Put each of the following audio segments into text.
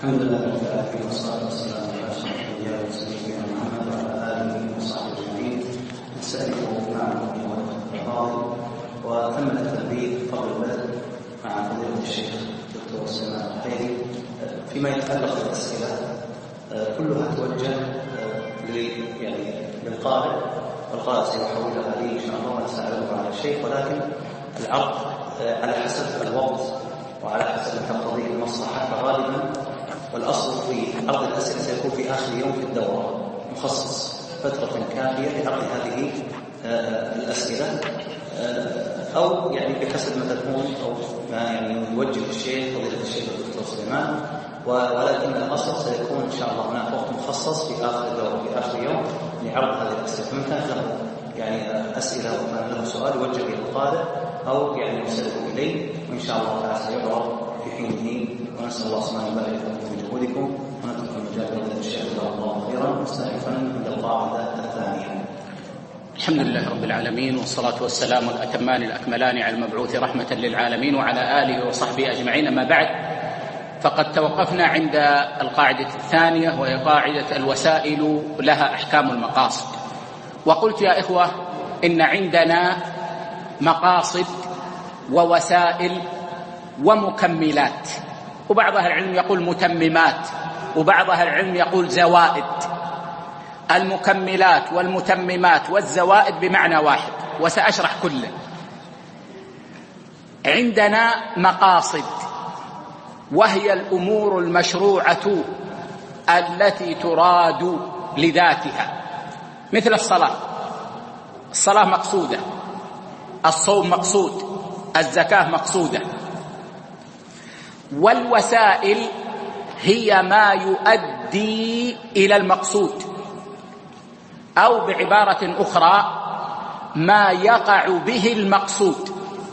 الحمد لله رب العالمين والصلاة والسلام على أشرف الأنبياء وسيدنا محمد وعلى آله وصحبه أجمعين. نستأنف معكم الفاضل وتم التنبيه فضل البلد مع فضيلة الشيخ الدكتور سلمان الحيري فيما يتعلق بالأسئلة كلها توجه للقارئ، والقارئ سيحولها لي إن شاء الله ونسأله على الشيخ، ولكن العرض على حسب الوقت وعلى حسب تقتضيه المصلحة. فغالبا والأصل في عرض الأسئلة سيكون في آخر يوم في الدورة، مخصص فترة كافية لعرض هذه الأسئلة، أو بحسب ما تكون أو ما يوجه الشيخ فضيلة الشيخ الدكتور سليمان، ولكن الأصل سيكون إن شاء الله هناك وقت مخصص في آخر الدورة في آخر يوم لعرض هذه الأسئلة. فمن كان له أسئلة وكان له سؤال يوجه إلى القارئ أو يرسله إليه، وإن شاء الله تعالى سيعرض في حينه. ونسأل الله سبحانه وتعالى يبارك لكم في جهودكم ونترك المجال لفضيلة الشيخ جزاه الله خيرا، مستأنفا عند القاعدة الثانية. الحمد لله رب العالمين، والصلاة والسلام الأتمان الأكملان على المبعوث رحمة للعالمين وعلى آله وصحبه أجمعين. أما بعد، فقد توقفنا عند القاعدة الثانية، وهي قاعدة الوسائل لها أحكام المقاصد. وقلت يا إخوة إن عندنا مقاصد ووسائل ومكملات، وبعض أهل العلم يقول متممات، وبعض أهل العلم يقول زوائد. المكملات والمتممات والزوائد بمعنى واحد، وسأشرح كله. عندنا مقاصد، وهي الأمور المشروعة التي تراد لذاتها، مثل الصلاة مقصودة، الصوم مقصود، الزكاة مقصودة. والوسائل هي ما يؤدي إلى المقصود، أو بعبارة أخرى ما يقع به المقصود،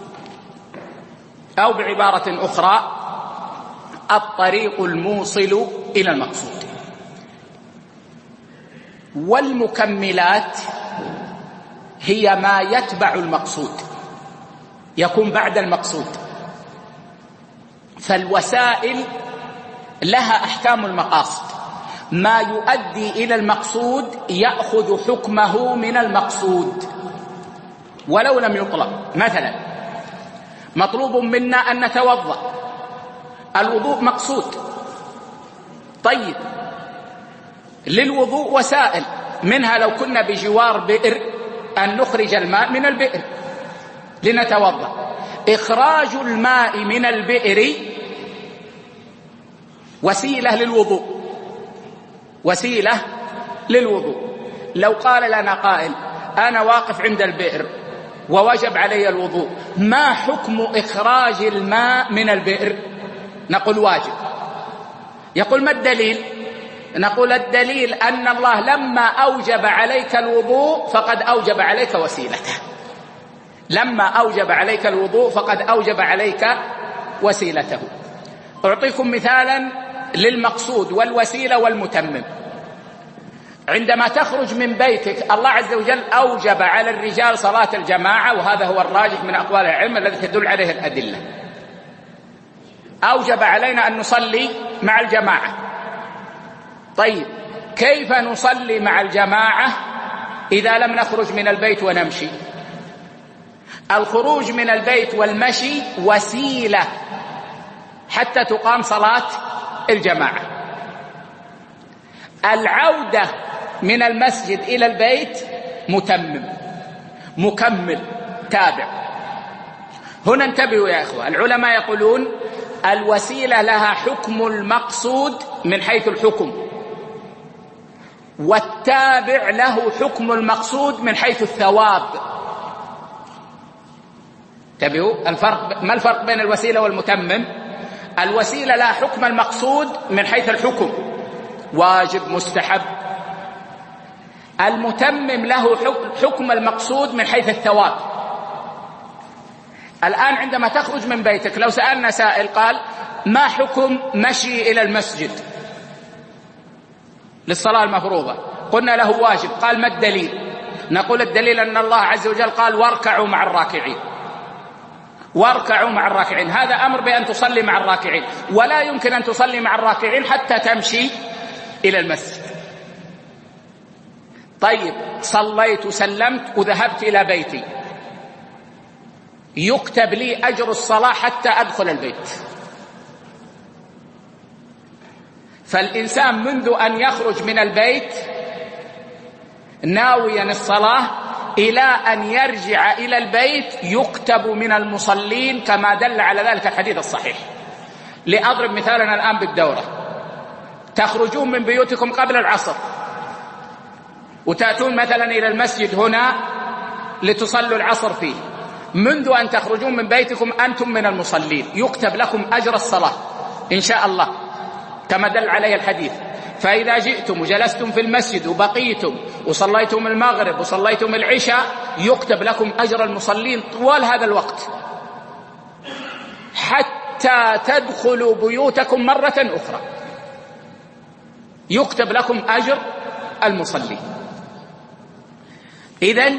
أو بعبارة أخرى الطريق الموصل إلى المقصود. والمكملات هي ما يتبع المقصود، يكون بعد المقصود. فالوسائل لها أحكام المقاصد، ما يؤدي إلى المقصود يأخذ حكمه من المقصود ولو لم يطلب. مثلا مطلوب منا أن نتوضأ، الوضوء مقصود. طيب، للوضوء وسائل، منها لو كنا بجوار بئر أن نخرج الماء من البئر لنتوضأ. إخراج الماء من البئر وسيلة للوضوء، وسيلة للوضوء. لو قال لنا قائل أنا واقف عند البئر ووجب علي الوضوء، ما حكم إخراج الماء من البئر؟ نقول واجب. يقول ما الدليل؟ نقول الدليل أن الله لما أوجب عليك الوضوء فقد أوجب عليك وسيلته. لما أوجب عليك الوضوء فقد أوجب عليك وسيلته. أعطيكم مثالا للمقصود والوسيلة والمتمم. عندما تخرج من بيتك، الله عز وجل أوجب على الرجال صلاة الجماعة، وهذا هو الراجح من أقوال العلم الذي تدل عليه الأدلة. أوجب علينا أن نصلي مع الجماعة. طيب، كيف نصلي مع الجماعة إذا لم نخرج من البيت ونمشي؟ الخروج من البيت والمشي وسيلة حتى تقام صلاة الجماعة. العودة من المسجد إلى البيت متمم، مكمل، تابع. هنا انتبهوا يا إخوة، العلماء يقولون الوسيلة لها حكم المقصود من حيث الحكم، والتابع له حكم المقصود من حيث الثواب. انتبهوا الفرق. ما الفرق بين الوسيلة والمتمم؟ الوسيلة لها حكم المقصود من حيث الحكم، واجب، مستحب. المتمم له حكم المقصود من حيث الثواب. الآن عندما تخرج من بيتك، لو سألنا سائل قال ما حكم مشي إلى المسجد للصلاة المفروضة؟ قلنا له واجب. قال ما الدليل؟ نقول الدليل أن الله عز وجل قال واركعوا مع الراكعين. واركعوا مع الراكعين. هذا أمر بأن تصلي مع الراكعين، ولا يمكن أن تصلي مع الراكعين حتى تمشي إلى المسجد. طيب صليت وسلمت وذهبت إلى بيتي، يكتب لي أجر الصلاة حتى أدخل البيت. فالإنسان منذ أن يخرج من البيت ناويا الصلاة إلى أن يرجع إلى البيت يكتب من المصلين، كما دل على ذلك الحديث الصحيح. لأضرب مثالنا الآن بالدورة، تخرجون من بيوتكم قبل العصر وتأتون مثلا إلى المسجد هنا لتصلوا العصر فيه، منذ أن تخرجون من بيتكم أنتم من المصلين، يكتب لكم أجر الصلاة إن شاء الله كما دل عليه الحديث. فإذا جئتم وجلستم في المسجد وبقيتم وصليتم المغرب وصليتم العشاء، يكتب لكم أجر المصلين طوال هذا الوقت حتى تدخلوا بيوتكم مرة أخرى، يكتب لكم أجر المصلين. إذن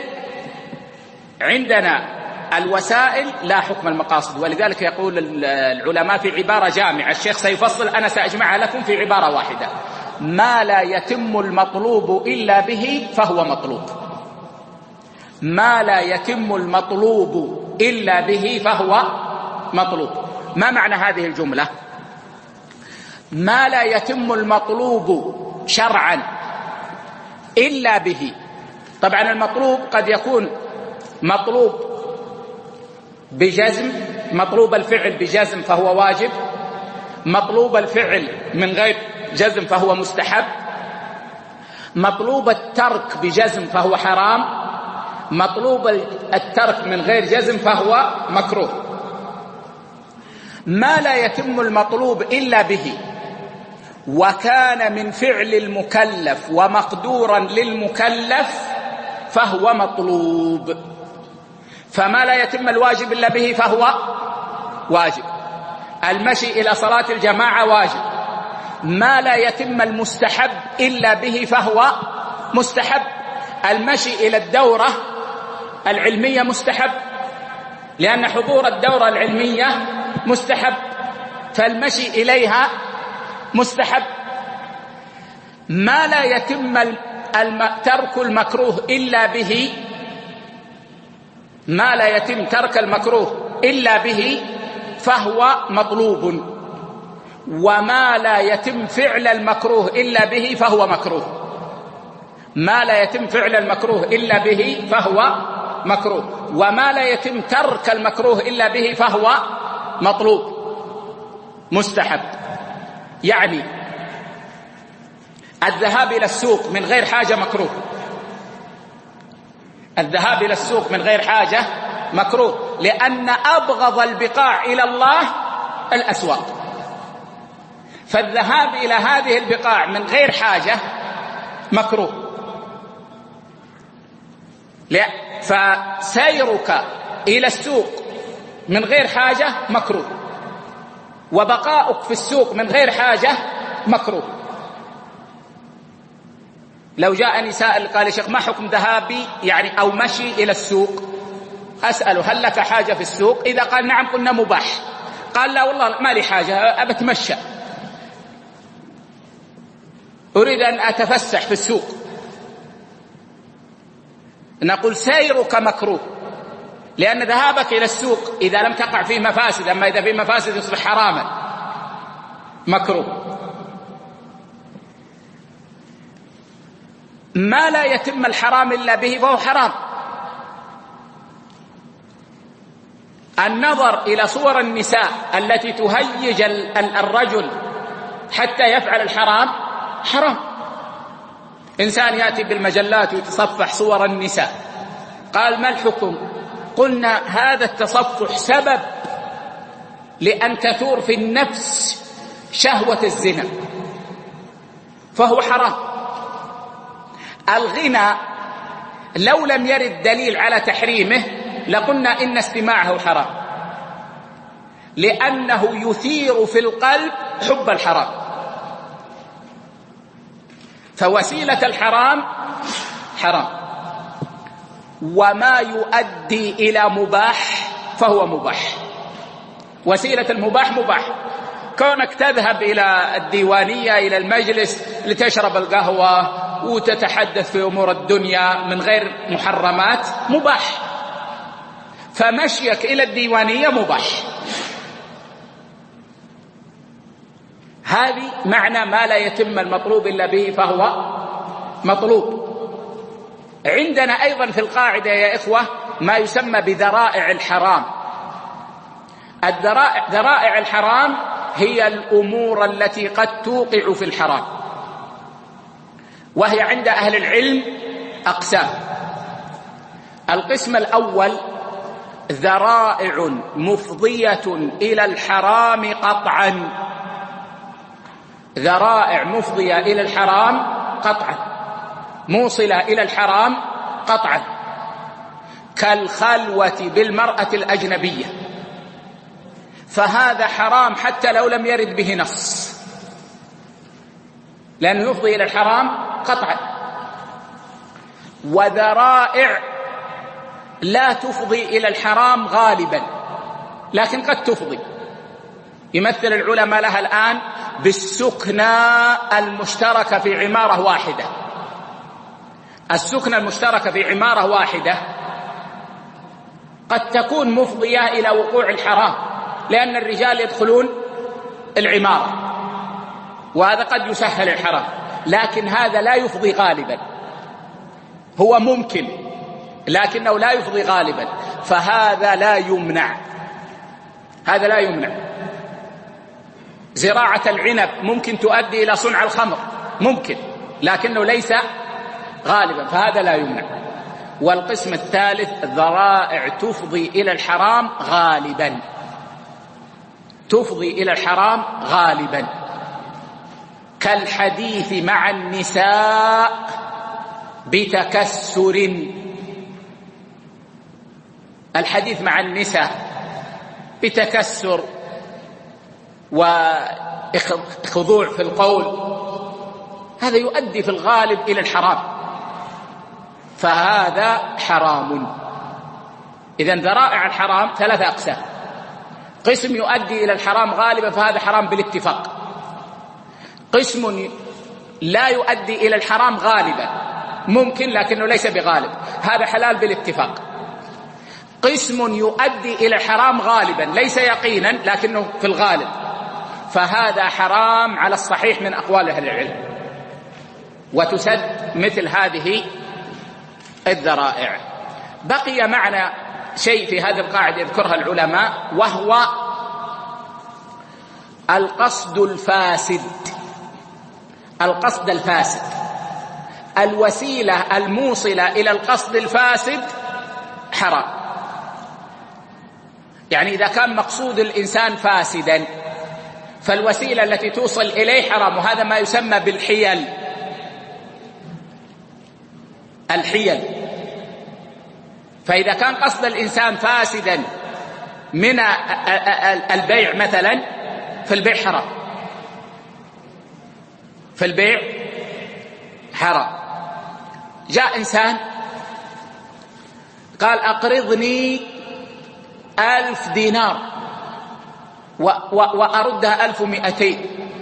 عندنا الوسائل لا حكم المقاصد، ولذلك يقول العلماء في عبارة جامعة، الشيخ سيفصل أنا سأجمعها لكم في عبارة واحدة: ما لا يتم المطلوب إلا به فهو مطلوب. ما لا يتم المطلوب إلا به فهو مطلوب. ما معنى هذه الجملة؟ ما لا يتم المطلوب شرعا إلا به. طبعا المطلوب قد يكون مطلوب بجزم، مطلوب الفعل بجزم فهو واجب، مطلوب الفعل من غير جزم فهو مستحب، مطلوب الترك بجزم فهو حرام، مطلوب الترك من غير جزم فهو مكروه. ما لا يتم المطلوب إلا به وكان من فعل المكلف ومقدورا للمكلف فهو مطلوب. فما لا يتم الواجب إلا به فهو واجب، المشي إلى صلاة الجماعة واجب. ما لا يتم المستحب إلا به فهو مستحب، المشي إلى الدورة العلمية مستحب، لأن حضور الدورة العلمية مستحب، فالمشي إليها مستحب. ما لا يتم ترك المكروه إلا به، ما لا يتم ترك المكروه إلا به فهو مطلوب، وما لا يتم فعل المكروه إلا به فهو مكروه. ما لا يتم فعل المكروه إلا به فهو مكروه، وما لا يتم ترك المكروه إلا به فهو مطلوب مستحب. يعني الذهاب إلى السوق من غير حاجة مكروه، الذهاب إلى السوق من غير حاجة مكروه، لأن أبغض البقاع إلى الله الأسواق، فالذهاب إلى هذه البقاع من غير حاجة مكروه. فسيرك إلى السوق من غير حاجة مكروه، وبقاؤك في السوق من غير حاجة مكروه. لو جاءني سائل قال يا شيخ ما حكم ذهابي يعني أو مشي إلى السوق، أسأله هل لك حاجة في السوق؟ إذا قال نعم قلنا مباح، قال لا والله ما لي حاجة أبتمشى، أريد أن أتفسح في السوق، نقول سيرك مكروه، لأن ذهابك إلى السوق إذا لم تقع فيه مفاسد، أما إذا فيه مفاسد يصبح حراما، مكروه. ما لا يتم الحرام إلا به فهو حرام. النظر إلى صور النساء التي تهيج الرجل حتى يفعل الحرام حرام. إنسان يأتي بالمجلات ويتصفح صور النساء، قال ما الحكم؟ قلنا هذا التصفح سبب لأن تثور في النفس شهوة الزنا فهو حرام. الغنى لو لم يرد دليل على تحريمه لقلنا إن استماعه حرام، لأنه يثير في القلب حب الحرام، فوسيلة الحرام حرام. وما يؤدي إلى مباح فهو مباح. وسيلة المباح مباح. كونك تذهب إلى الديوانية إلى المجلس لتشرب القهوة وتتحدث في أمور الدنيا من غير محرمات مباح، فمشيك إلى الديوانية مباح. هذه معنى ما لا يتم المطلوب إلا به فهو مطلوب. عندنا أيضا في القاعدة يا إخوة ما يسمى بذرائع الحرام. ذرائع الحرام هي الأمور التي قد توقع في الحرام، وهي عند أهل العلم أقسام. القسم الأول ذرائع مفضية إلى الحرام قطعا، ذرائع مفضية إلى الحرام قطعا، موصلة إلى الحرام قطعا، كالخلوة بالمرأة الأجنبية، فهذا حرام حتى لو لم يرد به نص، لأنه يفضي إلى الحرام قطعا. وذرائع لا تفضي إلى الحرام غالبا، لكن قد تفضي. يمثل العلماء لها الآن بالسكنى المشتركة في عمارة واحدة. السكنى المشتركة في عمارة واحدة قد تكون مفضية إلى وقوع الحرام، لأن الرجال يدخلون العمارة، وهذا قد يسهل الحرام، لكن هذا لا يفضي غالبا. هو ممكن لكنه لا يفضي غالبا، فهذا لا يمنع، هذا لا يمنع. زراعة العنب ممكن تؤدي إلى صنع الخمر، ممكن، لكنه ليس غالبا، فهذا لا يمنع. والقسم الثالث ذرائع تفضي إلى الحرام غالبا، تفضي إلى الحرام غالبا، كالحديث مع النساء بتكسر. الحديث مع النساء بتكسر وخضوع في القول، هذا يؤدي في الغالب إلى الحرام، فهذا حرام. إذن ذرائع الحرام ثلاثة أقسام: قسم يؤدي إلى الحرام غالبا فهذا حرام بالاتفاق، قسم لا يؤدي إلى الحرام غالبا، ممكن لكنه ليس بغالب، هذا حلال بالاتفاق. قسم يؤدي إلى الحرام غالبا ليس يقينا لكنه في الغالب، فهذا حرام على الصحيح من أقوال أهل العلم، وتسد مثل هذه الذرائع. بقي معنا شيء في هذه القاعدة يذكرها العلماء، وهو القصد الفاسد. القصد الفاسد، الوسيلة الموصلة إلى القصد الفاسد حرام. يعني إذا كان مقصود الإنسان فاسدا فالوسيلة التي توصل إليه حرام، وهذا ما يسمى بالحيل. الحيل، فإذا كان قصد الإنسان فاسدا من البيع مثلا، فالبيع حرام، فالبيع حرام. جاء إنسان قال أقرضني 1000 دينار وأردها 1200،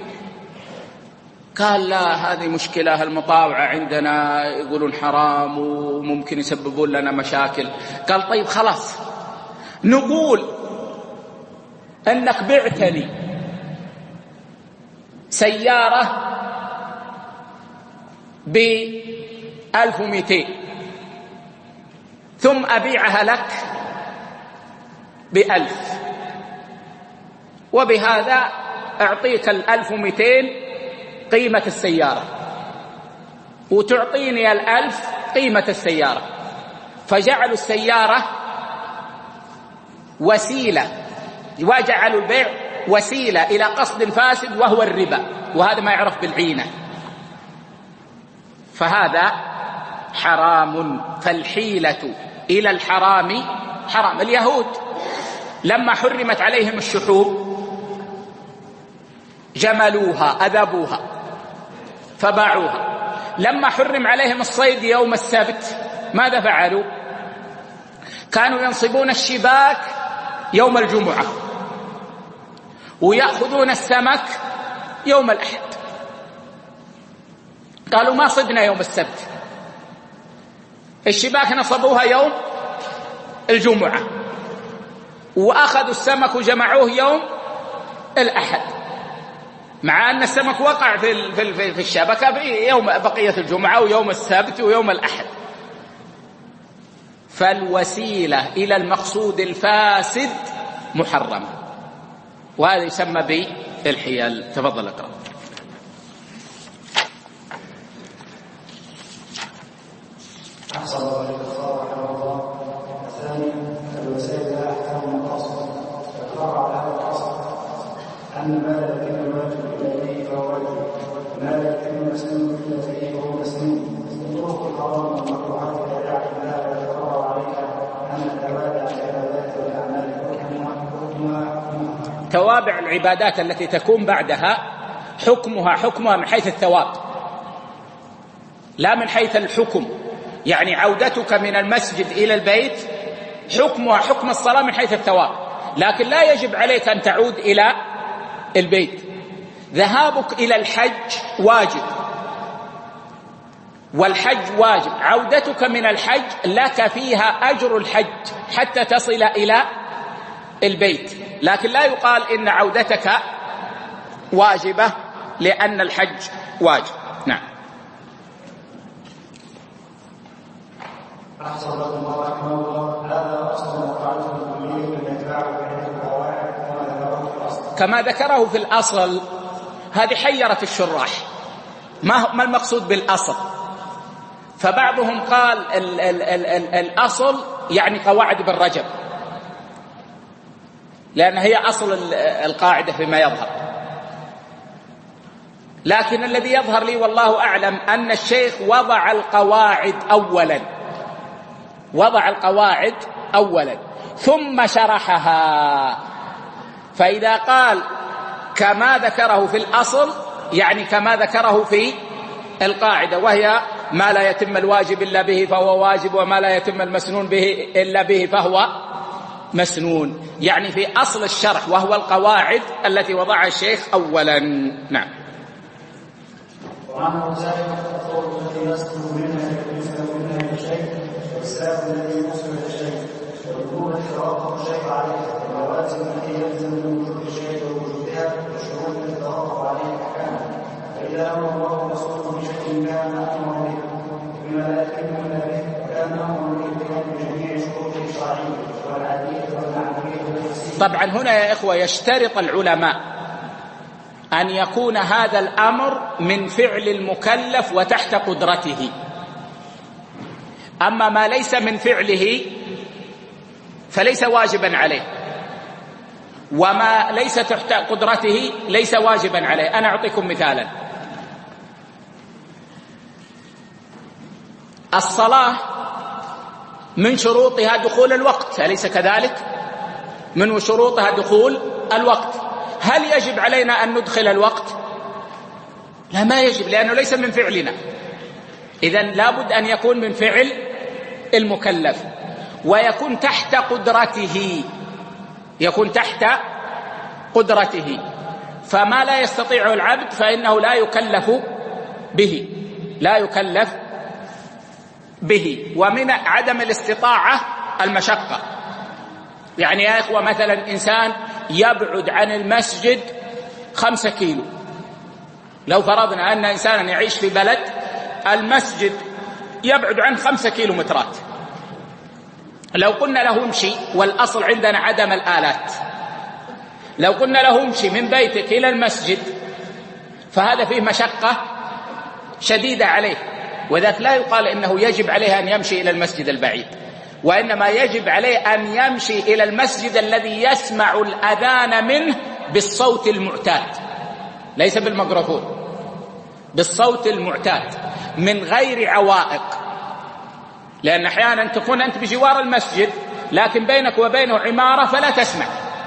قال لا، هذه مشكلة، المطاوعة عندنا يقولون حرام وممكن يسببون لنا مشاكل. قال طيب خلاص، نقول أنك بعتني سيارة ب1200 ثم أبيعها لك ب1000، وبهذا أعطيك 1200 قيمة السيارة، وتعطيني 1000 قيمة السيارة. فجعلوا السيارة وسيلة، وجعلوا البيع وسيلة إلى قصد فاسد وهو الربا، وهذا ما يعرف بالعينة، فهذا حرام. فالحيلة إلى الحرام حرام. اليهود لما حرمت عليهم الشحوم جملوها، أذبوها، فباعوها. لما حرم عليهم الصيد يوم السبت ماذا فعلوا؟ كانوا ينصبون الشباك يوم الجمعة، ويأخذون السمك يوم الأحد، قالوا ما صدنا يوم السبت، الشباك نصبوها يوم الجمعة، وأخذوا السمك وجمعوه يوم الأحد، مع أن السمك وقع في الشبكة في يوم بقية الجمعة ويوم السبت ويوم الأحد. فالوسيلة إلى المقصود الفاسد محرمة، وهذا يسمى بالحيل. تفضل اقرأ. أحسن الله الإخبار رحمه الله. الثاني الوسائل لا أحكام الأصل، فالفرع على هذا الأصل أن ما لا يتم الواجب إلا به فهو واجب، وما لا يتم المسنون إلا به فهو مسنون. طرق الحرام والمكروهات لا يعرف ما لا يتفرع عليها أن التوابع العبادات والأعمال حكمها توابع العبادات التي تكون بعدها حكمها من حيث الثواب لا من حيث الحكم. يعني عودتك من المسجد إلى البيت حكمها حكم الصلاة من حيث الثواب، لكن لا يجب عليك أن تعود إلى البيت. ذهابك إلى الحج واجب، والحج واجب، عودتك من الحج لك فيها أجر الحج حتى تصل إلى البيت، لكن لا يقال إن عودتك واجبة لأن الحج واجب. نعم. أحسن الله رحمه الله. هذا أصل وقاعدة كلية من يتبع بحيث القواعد كما ذكره في الأصل. هذه حيرت الشراح، ما المقصود بالأصل؟ فبعضهم قال الأصل يعني قواعد ابن رجب، لأن هي أصل القاعدة فيما يظهر، لكن الذي يظهر لي والله أعلم أن الشيخ وضع القواعد أولا ثم شرحها. فإذا قال كما ذكره في الأصل يعني كما ذكره في القاعدة، وهي ما لا يتم الواجب إلا به فهو واجب، وما لا يتم المسنون به إلا به فهو مسنون، يعني في أصل الشرح وهو القواعد التي وضعها الشيخ أولا. نعم. وعنه ذلك الطرق التي يسلم منها شيء، والسبب الذي يوصل الى شيء، والوجوب التي توقف الشيء عليه، واللوازم التي يلزم من وجود الشيء ووجودها، والشروط التي تتوقف عليه احكامها. فاذا امر الله ورسوله بشيء كان امرا به بما لا يتم الا به، كان امرا بالاتيان بجميع شروطه الشرعيه والعاديه والمعنويه والنفسيه. طبعا هنا يا إخوة يشترط العلماء أن يكون هذا الأمر من فعل المكلف وتحت قدرته، أما ما ليس من فعله فليس واجبا عليه، وما ليس تحت قدرته ليس واجبا عليه. أنا أعطيكم مثالا. الصلاة من شروطها دخول الوقت، أليس كذلك؟ من شروطها دخول الوقت. هل يجب علينا أن ندخل الوقت؟ لا، ما يجب، لأنه ليس من فعلنا. إذن لابد أن يكون من فعل المكلف، ويكون تحت قدرته، فما لا يستطيع العبد فإنه لا يكلف به. ومن عدم الاستطاعة المشقة. يعني يا إخوة مثلا إنسان يبعد عن المسجد 5 كيلو، لو فرضنا أن إنسانا يعيش في بلد المسجد يبعد عن 5 كيلومترات، لو قلنا له امشي، والأصل عندنا عدم الآلات، لو قلنا له امشي من بيتك إلى المسجد فهذا فيه مشقة شديدة عليه، وذلك لا يقال إنه يجب عليه أن يمشي إلى المسجد البعيد، وإنما يجب عليه أن يمشي إلى المسجد الذي يسمع الأذان منه بالصوت المعتاد، ليس بالميكروفون، بالصوت المعتاد من غير عوائق. لأن أحيانا تكون أنت بجوار المسجد لكن بينك وبينه عمارة فلا تسمع،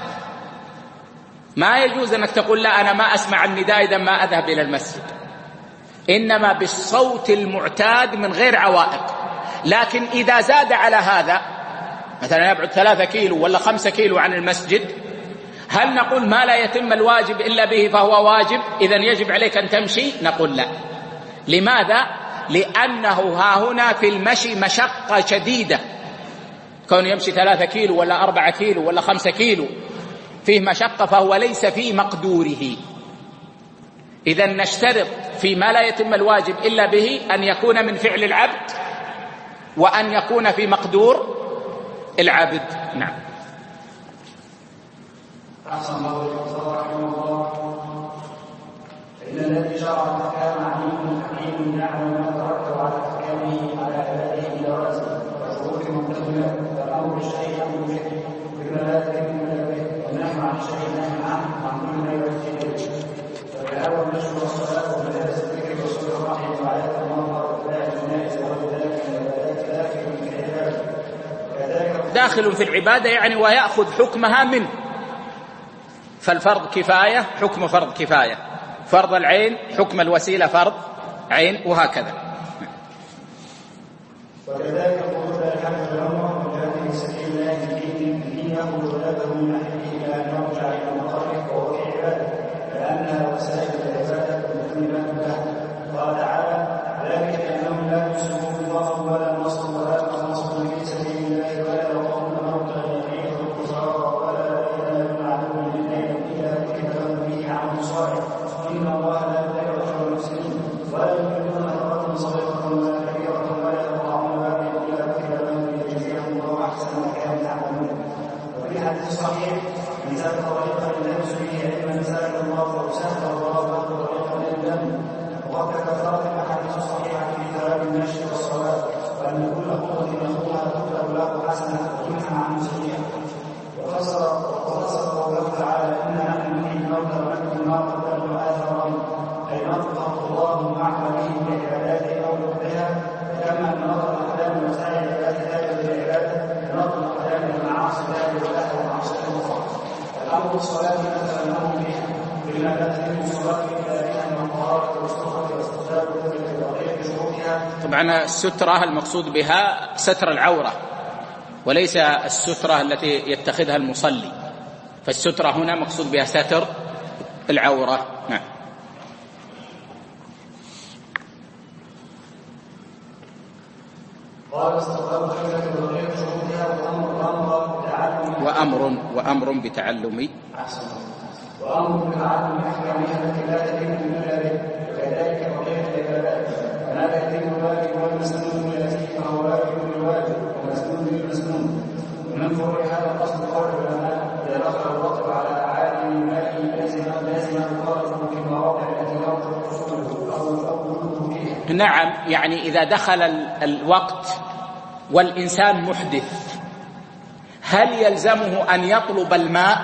ما يجوز أنك تقول لا أنا ما أسمع النداء إذا ما أذهب إلى المسجد، إنما بالصوت المعتاد من غير عوائق. لكن إذا زاد على هذا، مثلا يبعد 3 كيلو ولا 5 كيلو عن المسجد، هل نقول ما لا يتم الواجب إلا به فهو واجب إذن يجب عليك أن تمشي؟ نقول لا. لماذا؟ لأنه ها هنا في المشي مشقة شديدة، كون يمشي 3 كيلو ولا 4 كيلو ولا 5 كيلو فيه مشقة، فهو ليس في مقدوره. إذن نشترط في ما لا يتم الواجب إلا به أن يكون من فعل العبد وأن يكون في مقدور العبد. نعم. أحسن الله إليكم رحمه الله. فإن الذي شرع الأحكام عليم حكيم يعلم ما ترتب على أحكامه على عباده بجوازه وشروط ممتثلة، فالأمر بالشيء أمر به بما لا يتم إلا به، والنهي عن الشيء نهي عنه عن كل ما يؤدي إليه. فالهوى النشر والصلاة ومجالس الذكر وصول الرحم وآيات المنظر وابتلاء الجنائز وغير ذلك من العبادات داخل في العبادة. داخل في العبادة يعني ويأخذ حكمها منه. فالفرض كفاية حكم فرض كفاية، فرض العين حكم الوسيلة فرض عين، وهكذا. وكذلك خروج الحج والعمرة وجهاد في سبيل الله دينه وولاده من ناحيته إلى أن يرجع إلى مقره وهو في عباده، لأنها وسائل العبادة متممات له. قال تعالى: ذلك أنهم لا يسلمون ضعف ولا نصر ولا تنصر في سبيل الله ولا يقومون موتا يحيط الكفار ولا يتنازلون عدوا لله إلا كتب لهم به عمل صالح إن الله لا يضيع أجر المسلمين ولا يريدون حرة صغيرة ولا كبيرة ولا يقطعون واديا إلا كتب لهم ليجزيهم الله أحسن ما كانوا يعملون. وفي الحديث الصحيح: من سلك طريقا يلبس به علما سلك الله وسهل الله له طريقا إلى الجنة. وقد كثرت الأحاديث الصحيحة في ثواب المشي والصلاة، وأن كل خطوة يخطوها تكتب له حسنة وتمحى عنه سيئة. وفسر قوله تعالى: إنا نحن نحيي الموتى ونكتب ما قدموا آثارهم، أي نطلق الله مع به بالعبادات أو بها، كما أن نطلق الأقدام وسائر العبادات ذلك بالعبادة نطلق الأقدام المعاصي ذلك والأهل والمعاصي الأخرى. الأمر بالصلاة مثل الأمر بها بما لا تتم الصلاة إلا بها من الطهارة والصلاة واستخدام وغير شروطها. طبعا السترة المقصود بها ستر العورة وليس السترة التي يتخذها المصلي، فالسترة هنا مقصود بها ستر العورة. نعم. وأمر بتعلم وأمر بتعلم أحكامها التي لا تتم إلا به، وكذلك بقية العبادات فما لا يتم الواجب والمسنون التي فهو واجب بالواجب ومسنون بالمسنون. ومن فوق هذا القصد قول العلماء: إذا دخل الوقت على عالم الماء لازم يطالبه في المواضع التي يرجع حصوله أو وجوده فيها. نعم، يعني إذا دخل الوقت والإنسان محدث هل يلزمه أن يطلب الماء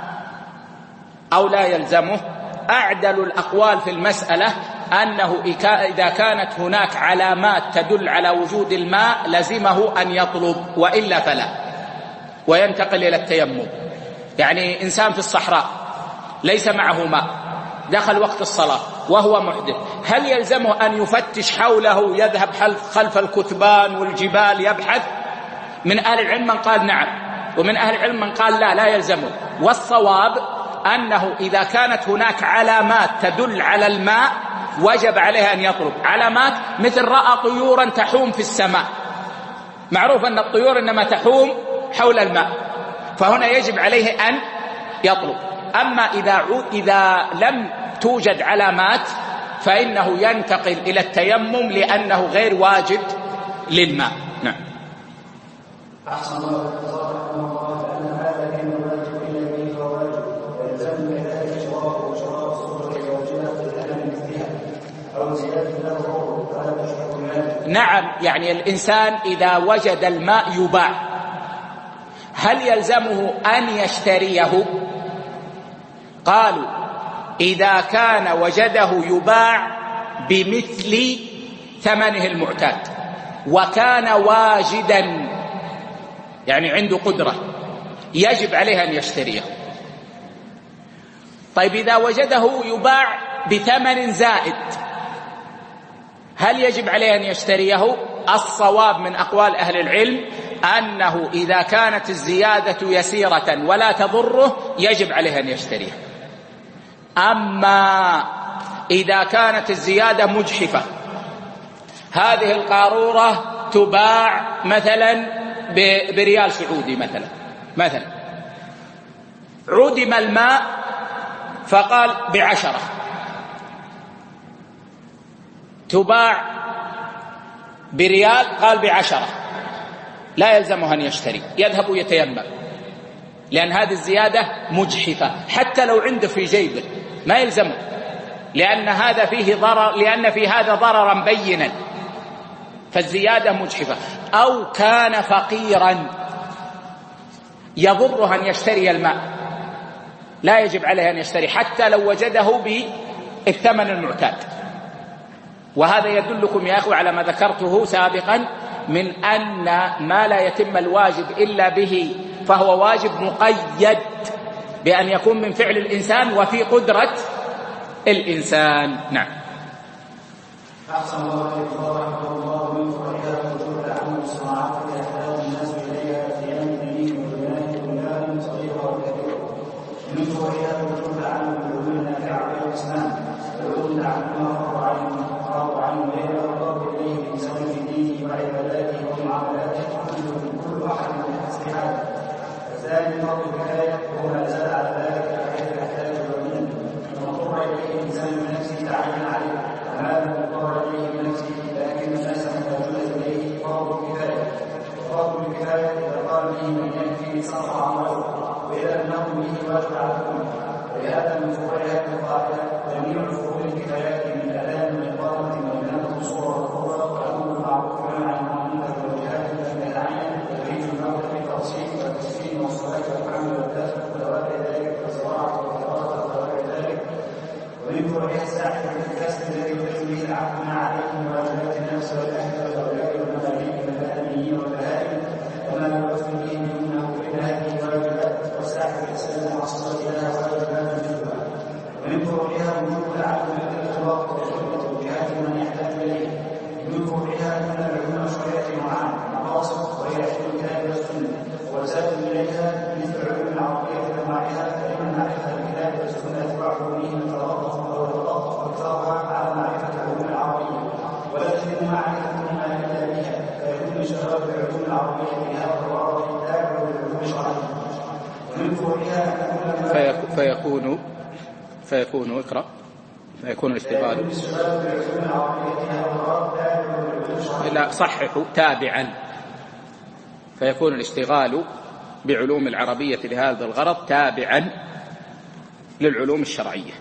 أو لا يلزمه؟ أعدل الأقوال في المسألة أنه إذا كانت هناك علامات تدل على وجود الماء لزمه أن يطلب، وإلا فلا، وينتقل إلى التيمم. يعني إنسان في الصحراء ليس معه ماء، دخل وقت الصلاة وهو محدث، هل يلزمه أن يفتش حوله يذهب خلف الكثبان والجبال يبحث؟ من أهل العلم من قال نعم، ومن أهل العلم من قال لا يلزمه. والصواب أنه إذا كانت هناك علامات تدل على الماء وجب عليه أن يطلب. علامات مثل رأى طيورا تحوم في السماء، معروف أن الطيور إنما تحوم حول الماء، فهنا يجب عليه أن يطلب. أما إذا لم توجد علامات فإنه ينتقل إلى التيمم لأنه غير واجب للماء. نعم. أحسن الله لأن هذا كان واجب إلا به فواجب، ويلزم كذلك شراب الصورة الواجبة للألم مثلها أو زيادة له فلا تشرك المال. نعم، يعني الإنسان إذا وجد الماء يباع هل يلزمه أن يشتريه؟ قالوا إذا كان وجده يباع بمثل ثمنه المعتاد وكان واجدا، يعني عنده قدرة، يجب عليه أن يشتريه. طيب إذا وجده يباع بثمن زائد هل يجب عليه أن يشتريه؟ الصواب من أقوال أهل العلم أنه إذا كانت الزيادة يسيرة ولا تضره يجب عليه أن يشتريها. أما إذا كانت الزيادة مجحفة، هذه القارورة تباع مثلا بريال سعودي مثلا عدم الماء فقال ب10، تباع بريال قال ب10، لا يلزمه أن يشتري، يذهب يتيمم، لأن هذه الزيادة مجحفة حتى لو عنده في جيبه ما يلزمه، لأن هذا فيه ضرر، لأن في هذا ضررا بينا، فالزيادة مجحفة. أو كان فقيرا يضره أن يشتري الماء، لا يجب عليه أن يشتري حتى لو وجده بالثمن المعتاد. وهذا يدلكم يا أخوة على ما ذكرته سابقا من أن ما لا يتم الواجب إلا به فهو واجب مقيد بأن يكون من فعل الإنسان وفي قدرة الإنسان. نعم. أحسن الله رحمه الله من فرحها وجود العمل والصناعات التي يحتاج الناس إليها في أيام الدين والبناء والبناء صغيرة وكبيرة. من فرحها وجود العمل بالعلوم النافعة في الإسلام، والعلوم تعلمها فرض عين غير الرغب إليه الإنسان في دينه وعباداته ومعاملاته كل أحد من حسب حاله. الثاني فرض الكفاية وهو ما زال على ذلك حيث يحتاج العلوم، وما اضطر إليه الإنسان من نفسه تعين عليه، وما لم يضطر إليه من نفسه لكن الناس محتاجون إليه فرض الكفاية. فرض الكفاية إذا قال به من يكفي صرف عمله، وإذا أنه به واجب على الكل. ولهذا من فروع هذه القاعدة جميع فروع الكفايات من الأذان والإقامة والإمامة والصورة والقرى والأمر بالمعروف والنهي عن المنكر والجهاد في العين وتخريج الموتى بالتوصيل والتسليم والصلاة والحمل والدفن وغير ذلك والزراعة والحراسة وغير ذلك. ومن فروعها الساعة في الكسب الذي يخرج به العبد ما عليه من واجبات النفس والأهل والأولاد والمماليك والآدميين والبهائم وما يوفي به منه إلى هذه الواجبات، والساعة في الإسلام وصلت لها واجبات مثلها. ومن فروعها وجوب العبد من الوقت والخدمة والجهاد من يحتاج إليه. من فروعها أن العلوم الشرعية نوعان: مقاصد وهي علم الكتاب والسنة، ووسائل إليها مثل علوم العربية وأنواعها، فإن معرفة الكتاب والسنة تبع علومهم وتتوقف أكثرها على معرفة العلوم العربية، ولا تتم معرفتهما إلا بها، فيكون اشتغال بالعلوم العربية بها والعربية تابع للعلوم الشرعية. ومن فروعها فيكون اقرأ فيكون الاشتغال لا صححوا تابعا، فيكون الاشتغال بعلوم العربية لهذا الغرض تابعا للعلوم الشرعية.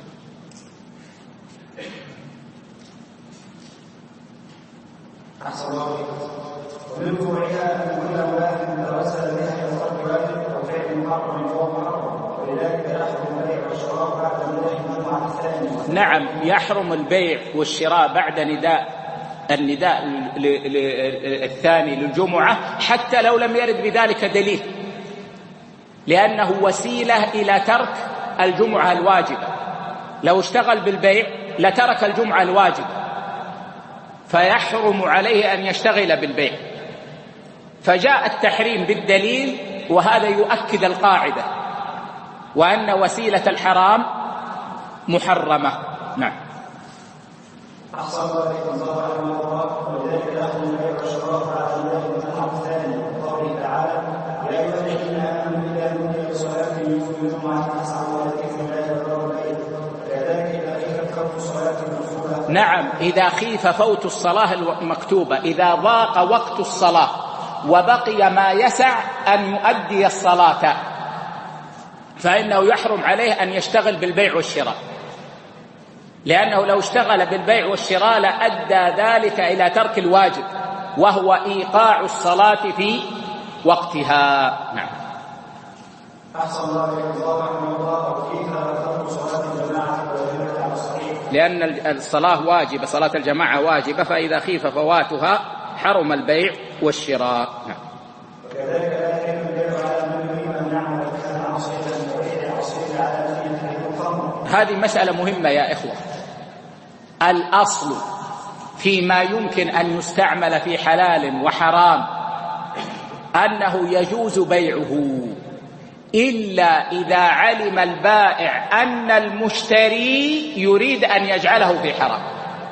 ومن فروعها أن كل واحد توسل بها يصرف واجب أو فعل محرم فهو محرم، ولذلك يحرم البيع والشراء بعد نداء المجموعة الثانية. نعم، يحرم البيع والشراء بعد النداء الثاني للجمعة حتى لو لم يرد بذلك دليل، لأنه وسيلة إلى ترك الجمعة الواجبة. لو اشتغل بالبيع لترك الجمعة الواجبة، فيحرم عليه أن يشتغل بالبيع. فجاء التحريم بالدليل، وهذا يؤكد القاعدة وأن وسيلة الحرام محرمة. نعم. أحسن الله رحمه الله. ولذلك يأخذ البيع والشراء على الله الجمعة الثانية، وقوله تعالى: يا أيها الذين آمنوا إذا نودي للصلاة من يوم الجمعة فاسعوا إلى ذكر الله وذروا البيع. كذلك إذا خيف فوت الصلاة المكتوبة. نعم، إذا خيف فوت الصلاة المكتوبة، إذا ضاق وقت الصلاة وبقي ما يسع أن يؤدي الصلاة، فإنه يحرم عليه أن يشتغل بالبيع والشراء، لأنه لو اشتغل بالبيع والشراء لأدى ذلك إلى ترك الواجب، وهو إيقاع الصلاة في وقتها. نعم. أحسن الله رحمه الله. وكيف ترك صلاة الجماعة واجبة على الصحيح، لأن الصلاة واجبة، صلاة الجماعة واجبة، فإذا خيف فواتها حرم البيع والشراء. نعم. وكذلك لا يجب البيع على من يريد أن يعمل كان عصيبا وغير عصيب على من يتحكم الخمر. هذه مسألة مهمة يا إخوة. الأصل فيما يمكن أن يستعمل في حلال وحرام أنه يجوز بيعه إلا إذا علم البائع أن المشتري يريد أن يجعله في حرام.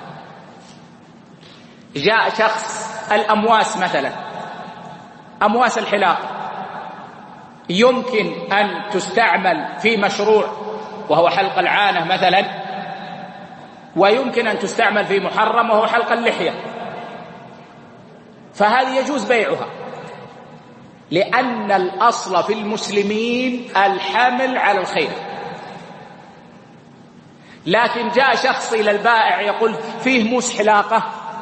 جاء شخص الأمواس مثلا، أمواس الحلاق يمكن أن تستعمل في مشروع وهو حلق العانة مثلا، ويمكن أن تستعمل في محرم وهو حلق اللحية، فهذه يجوز بيعها، لأن الأصل في المسلمين الحمل على الخير. لكن جاء شخص إلى البائع يقول فيه موس حلاقة،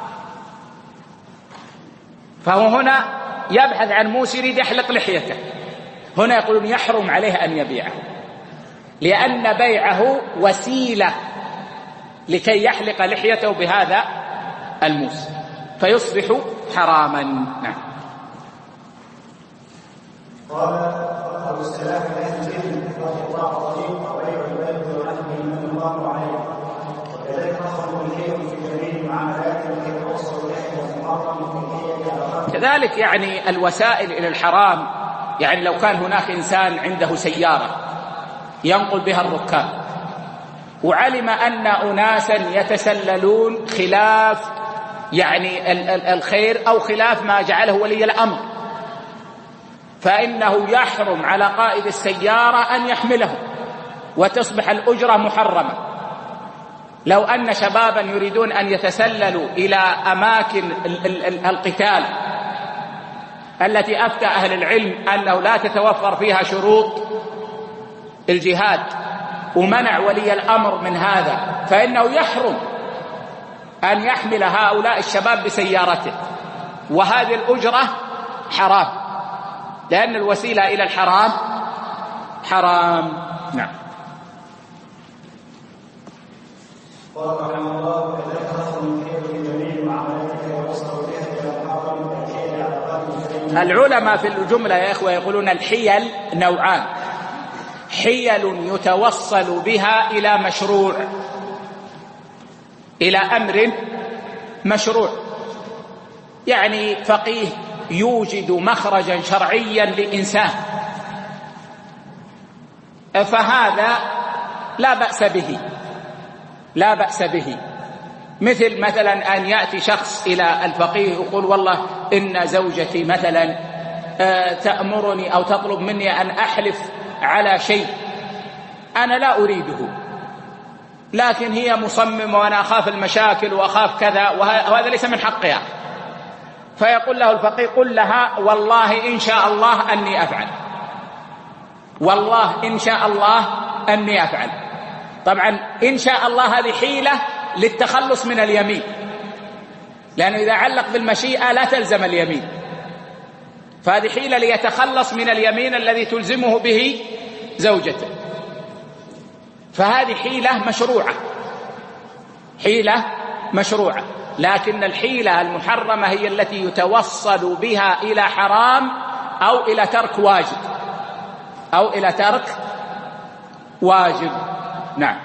فهو هنا يبحث عن موس يريد يحلق لحيته، هنا يقولون يحرم عليه أن يبيعه، لأن بيعه وسيلة لكي يحلق لحيته بهذا الموس فيصبح حراما. نعم. قال أبو السلام بن زيد رضي الله عنه وبيع البيع عنه من الله عليه، وكذلك نخرج اليهم في جميع المعاملات التي توصل اليها المحرم كذلك يعني الوسائل إلى الحرام، يعني لو كان هناك إنسان عنده سيارة ينقل بها الركاب وعلم أن أناسا يتسللون خلاف يعني الخير أو خلاف ما جعله ولي الأمر، فإنه يحرم على قائد السيارة أن يحمله وتصبح الأجرة محرمة. لو أن شبابا يريدون أن يتسللوا إلى أماكن القتال التي أفتى أهل العلم أنه لا تتوفر فيها شروط الجهاد ومنع ولي الأمر من هذا، فإنه يحرم أن يحمل هؤلاء الشباب بسيارته، وهذه الأجرة حرام، لأن الوسيلة إلى الحرام حرام. نعم. قال رحمه الله وكذلك نخرج اليهم في جميع المعاملات التي توصل اليها الى المحرم الحيل على قدر. العلماء في الجملة يا إخوة يقولون الحيل نوعان: حيل يتوصل بها إلى مشروع، إلى أمر مشروع، يعني فقيه يوجد مخرجا شرعيا لإنسان، فهذا لا بأس به، لا بأس به. مثلا أن يأتي شخص إلى الفقيه يقول والله إن زوجتي مثلا تأمرني أو تطلب مني أن أحلف على شيء أنا لا أريده، لكن هي مصممة وأنا أخاف المشاكل وأخاف كذا، وهذا ليس من حقها. فيقول له الفقيه قل لها والله إن شاء الله أني أفعل، والله إن شاء الله أني أفعل. طبعا إن شاء الله هذه حيلة للتخلص من اليمين، لأنه إذا علق بالمشيئة لا تلزم اليمين، فهذه حيلة ليتخلص من اليمين الذي تلزمه به زوجته، فهذه حيلة مشروعة، حيلة مشروعة. لكن الحيلة المحرمة هي التي يتوصل بها إلى حرام أو إلى ترك واجب، أو إلى ترك واجب. نعم.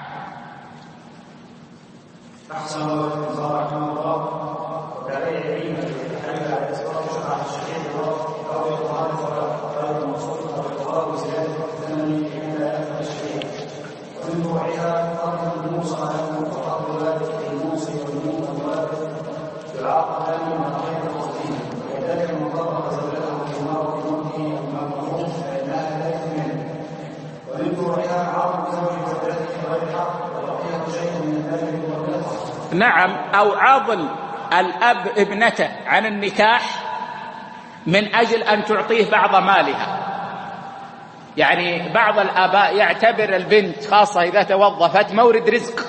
أحسن الله رحمه الله وكذلك يعين الحمل على إسقاط شرع الشهيد أو إقرار غير المقصود أو إقرار زيادة الثمن عند أثر الشهيد، ومن نوعها فرق الموصى وفرق ذلك الموصي والموصى بالعقد من غير قصده، وكذلك من طبق زوجته في مرض موته أو ممنوع فإنها لا يؤمن، ومن نوعها عرض زوج زوجته غير حق وبقيه شيء من ذلك. نعم. أو عضل الأب ابنته عن النكاح من أجل أن تعطيه بعض مالها، يعني بعض الآباء يعتبر البنت خاصة إذا توظفت مورد رزق،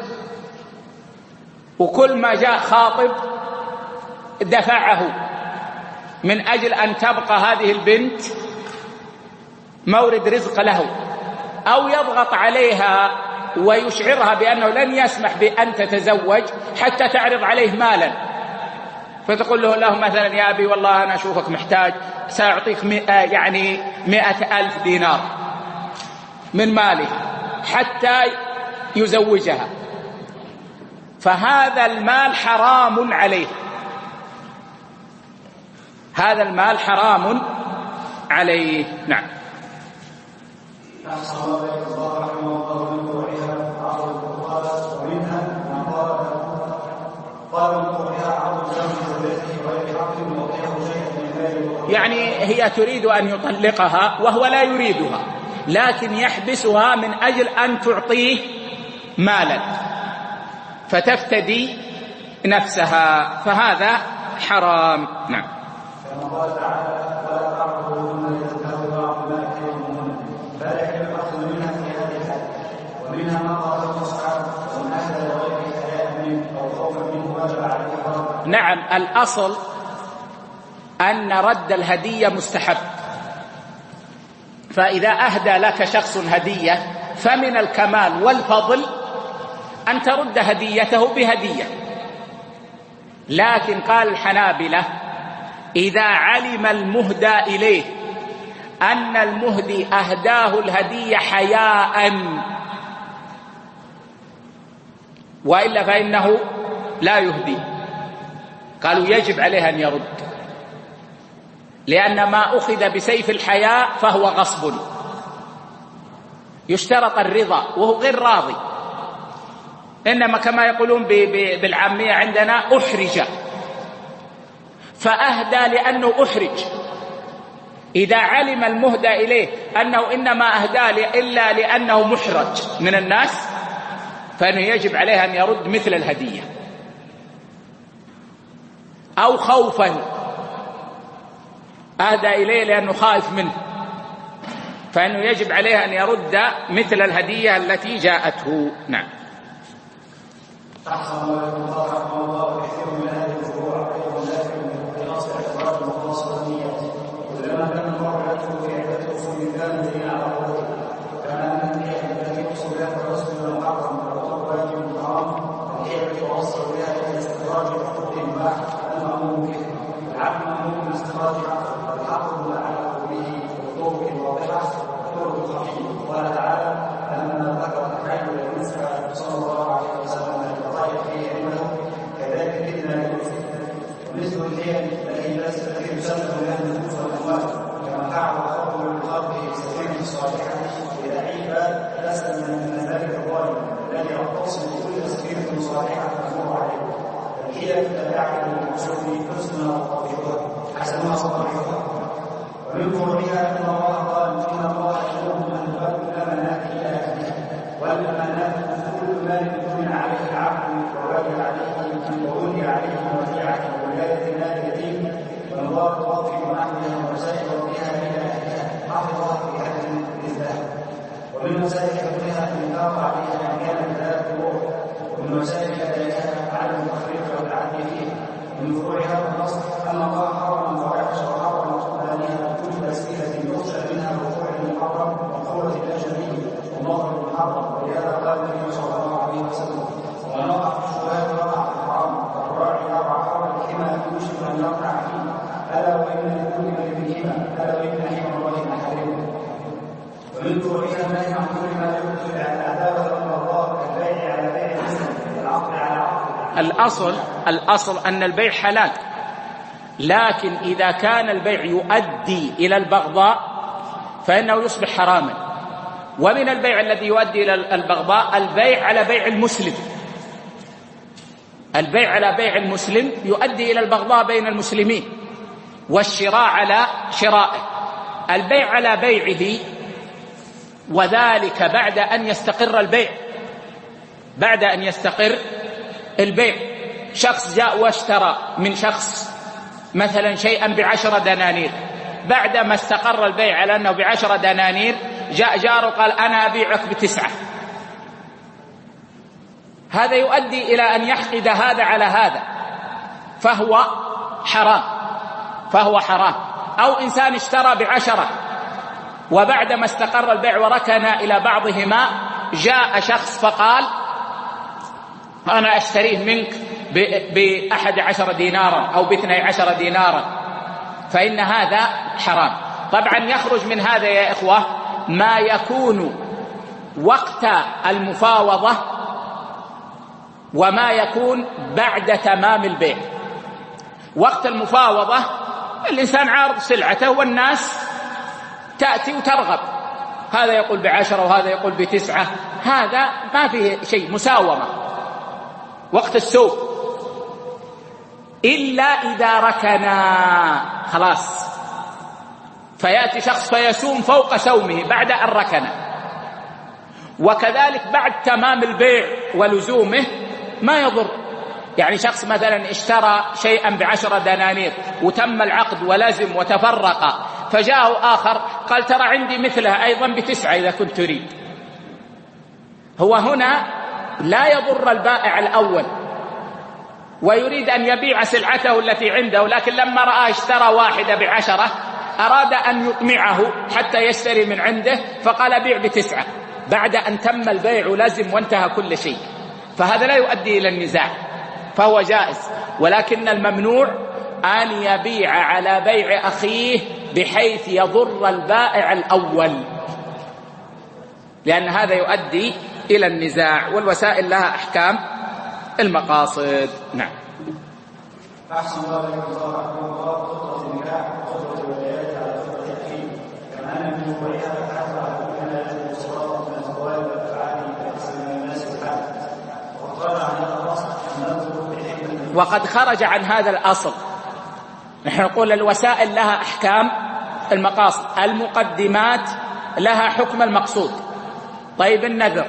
وكل ما جاء خاطب دفعه من أجل أن تبقى هذه البنت مورد رزق له، أو يضغط عليها ويشعرها بأنه لن يسمح بأن تتزوج حتى تعرض عليه مالا، فتقول له مثلا يا أبي والله أنا أشوفك محتاج سأعطيك 100,000 دينار من ماله حتى يزوجها، فهذا المال حرام عليه، هذا المال حرام عليه. نعم. أحسن الله رحمه الله من روحها عرض البخاري ومنها ما قال من روحها عرض الزوج زوجته غير حق يعطيه شيئا من المال. يعني هي تريد أن يطلقها وهو لا يريدها، لكن يحبسها من أجل أن تعطيه مالا فتفتدي نفسها، فهذا حرام. نعم. كما قال تعالى ولا تعرضوهن لتذهبوا بعض ما اتيتموهن فلا يحل اخذ منها في هذه الحال. ومنها ما قاله الصحابه ومن اهدى لغيره حياء منه او خوفا منه وجب عليه الحرام. نعم. الأصل أن رد الهدية مستحب، فإذا أهدى لك شخص هدية فمن الكمال والفضل أن ترد هديته بهدية. لكن قال الحنابلة إذا علم المهدى إليه أن المهدي أهداه الهدية حياء وإلا فإنه لا يهدي، قالوا يجب عليه أن يرد، لأن ما أخذ بسيف الحياء فهو غصب، يشترط الرضا وهو غير راضي، إنما كما يقولون بالعامية عندنا أحرج، فأهدى لأنه أحرج. إذا علم المهدى إليه أنه إنما أهدى إلا لأنه محرج من الناس فإنه يجب عليه أن يرد مثل الهدية. أو خوفا أهدى إليه لأنه خائف منه فإنه يجب عليه أن يرد مثل الهدية التي جاءته. نعم. أحسن الله رحمه الله كثير من هذه الفروع أيضا لكن في أصل اعتبار المخاصة النيات، ولما كان الله يدخل في عدة أصول كان دليل على قوته، كما أن النية التي يقصد بها الرسول المحرم والقول واجب حرام هي التي توصل بها إلى استخراج حقوق المباح المأمور به. العقل مأمور من استخراج الحق المتعلق به بالطرق الواضحة والطرق الخفية. قال تعالى لما ذكر الحي والإنس صلى الله عليه وسلم كذلك كدنا للمسلم. ومثل الدين الذي التي تسلم لها النفوس والاموال كما فعل الله من خلقه بسفينه الصالحه الى عيبه تسلم من ذلك الظالم الذي يتصل بكل سفينه صالحه تمر عليه، فهي تتبعها للمسلم حسنها وقبيحها حسنها وقبيحها. ومن فروعها ان الله قال ان الله يامركم ان تؤدوا الامانات الى اهلها، والامانات كل ما يكون عليه العبد وولي عليه وولي عليه وديعه وولايه المال اليتيم والله توفي معها وسائل بها الى اهلها حفظها في اهل لله. ومن وسائل حفظها الانفاق عليها ان كان ذات روح، ومن وسائل ادائها على التخفيف والعدل فيها. ومن فروعها النص ان الله حرم الفواحش وحرم قربانها كل وسيله يخشى منها وقوع المحرم وقوه الاجنبي ومظهر المحرم. ولهذا قال النبي صلى الله عليه وسلم ومن وقع في الشبهات وقع في الحرام والراعي يرعى حول الحمى يوشك ان يقع فيه الا وان لكل ملك حمى الا وان حمى الله محارمه. ومن فروعها النهي عن كل ما يؤدي الى العداوه الى الله كالبيع على بيع المسلم والعقد على عقد. الأصل أن البيع حلال، لكن إذا كان البيع يؤدي إلى البغضاء فإنه يصبح حراما. ومن البيع الذي يؤدي إلى البغضاء البيع على بيع المسلم. البيع على بيع المسلم يؤدي إلى البغضاء بين المسلمين، والشراء على شرائه. البيع على بيعه وذلك بعد أن يستقر البيع، بعد أن يستقر البيع. شخص جاء واشترى من شخص مثلا شيئا ب10 دنانير، بعدما استقر البيع على أنه ب10 دنانير جاء جاره قال أنا أبيعك ب9. هذا يؤدي إلى أن يحقد هذا على هذا فهو حرام. أو إنسان اشترى ب10 وبعدما استقر البيع وركن إلى بعضهما جاء شخص فقال أنا أشتريه منك ب11 دينارا أو ب12 دينارا، فإن هذا حرام. طبعا يخرج من هذا يا إخوة ما يكون وقت المفاوضة وما يكون بعد تمام البيع. وقت المفاوضة الإنسان عارض سلعته والناس تأتي وترغب، هذا يقول ب10 وهذا يقول ب9، هذا ما فيه شيء، مساومة وقت السوق، إلا إذا ركنا خلاص، فيأتي شخص فيسوم فوق سومه بعد أن ركن. وكذلك بعد تمام البيع ولزومه ما يضر، يعني شخص مثلا اشترى شيئا ب10 دنانير وتم العقد ولزم وتفرق، فجاءه آخر قال ترى عندي مثلها أيضا ب9 إذا كنت تريد. هو هنا لا يضر البائع الأول ويريد أن يبيع سلعته التي عنده، لكن لما رآه اشترى واحدة ب10 أراد أن يطمعه حتى يشتري من عنده، فقال بيع ب9 بعد أن تم البيع ولزم وانتهى كل شيء، فهذا لا يؤدي إلى النزاع، فهو جائز. ولكن الممنوع أن يبيع على بيع أخيه بحيث يضر البائع الأول، لأن هذا يؤدي إلى النزاع، والوسائل لها أحكام المقاصد. نعم. أحسن الله إليكم خطة النكاح وخطة الولايات على خطة التأكيد، كما أن من وقوعها تحدث على كل ما يجب الصلاة من الأقوال والأفعال كأحسن من الناس الحال، وقد خرج عن هذا الأصل. نحن نقول الوسائل لها أحكام المقاصد، المقدمات لها حكم المقصود. طيب النذر،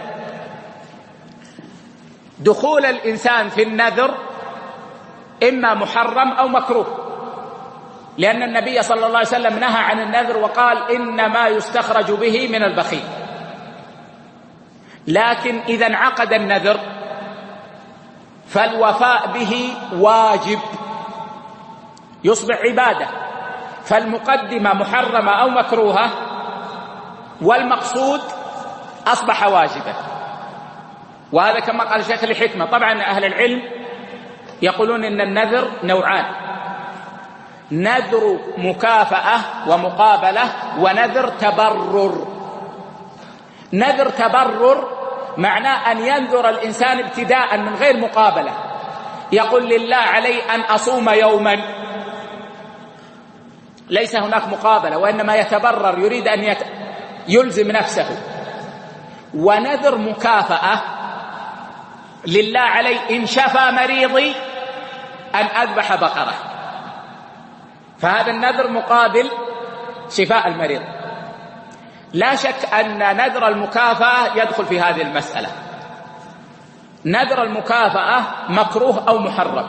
دخول الإنسان في النذر إما محرم أو مكروه، لأن النبي صلى الله عليه وسلم نهى عن النذر وقال إنما يستخرج به من البخيل. لكن إذا انعقد النذر فالوفاء به واجب، يصبح عبادة، فالمقدمة محرمة أو مكروهة والمقصود أصبح واجبا. وهذا كما قال شيخ الحكمة. طبعا أهل العلم يقولون إن النذر نوعان: نذر مكافأة ومقابلة، ونذر تبرر. نذر تبرر معناه أن ينذر الإنسان ابتداء من غير مقابلة، يقول لله علي أن أصوم يوما، ليس هناك مقابلة، وإنما يتبرر، يريد أن يلزم نفسه. ونذر مكافأة، لله علي إن شفى مريضي أن أذبح بقرة، فهذا النذر مقابل شفاء المريض. لا شك أن نذر المكافأة يدخل في هذه المسألة. نذر المكافأة مكروه أو محرم.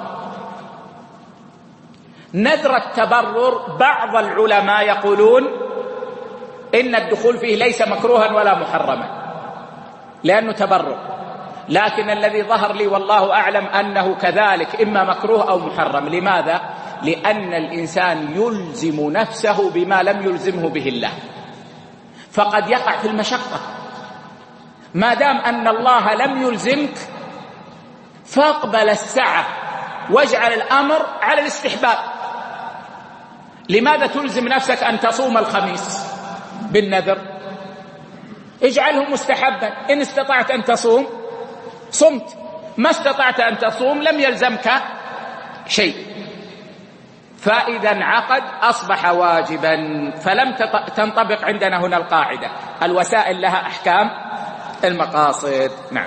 نذر التبرر بعض العلماء يقولون إن الدخول فيه ليس مكروها ولا محرما لأنه تبرر، لكن الذي ظهر لي والله أعلم أنه كذلك إما مكروه أو محرم. لماذا؟ لأن الإنسان يلزم نفسه بما لم يلزمه به الله، فقد يقع في المشقة. ما دام أن الله لم يلزمك فاقبل السعة واجعل الأمر على الاستحباب. لماذا تلزم نفسك أن تصوم الخميس بالنذر؟ اجعله مستحبا، إن استطعت أن تصوم صمت، ما استطعت أن تصوم لم يلزمك شيء. فإذا انعقد أصبح واجبا، فلم تنطبق عندنا هنا القاعدة الوسائل لها أحكام المقاصد. نعم.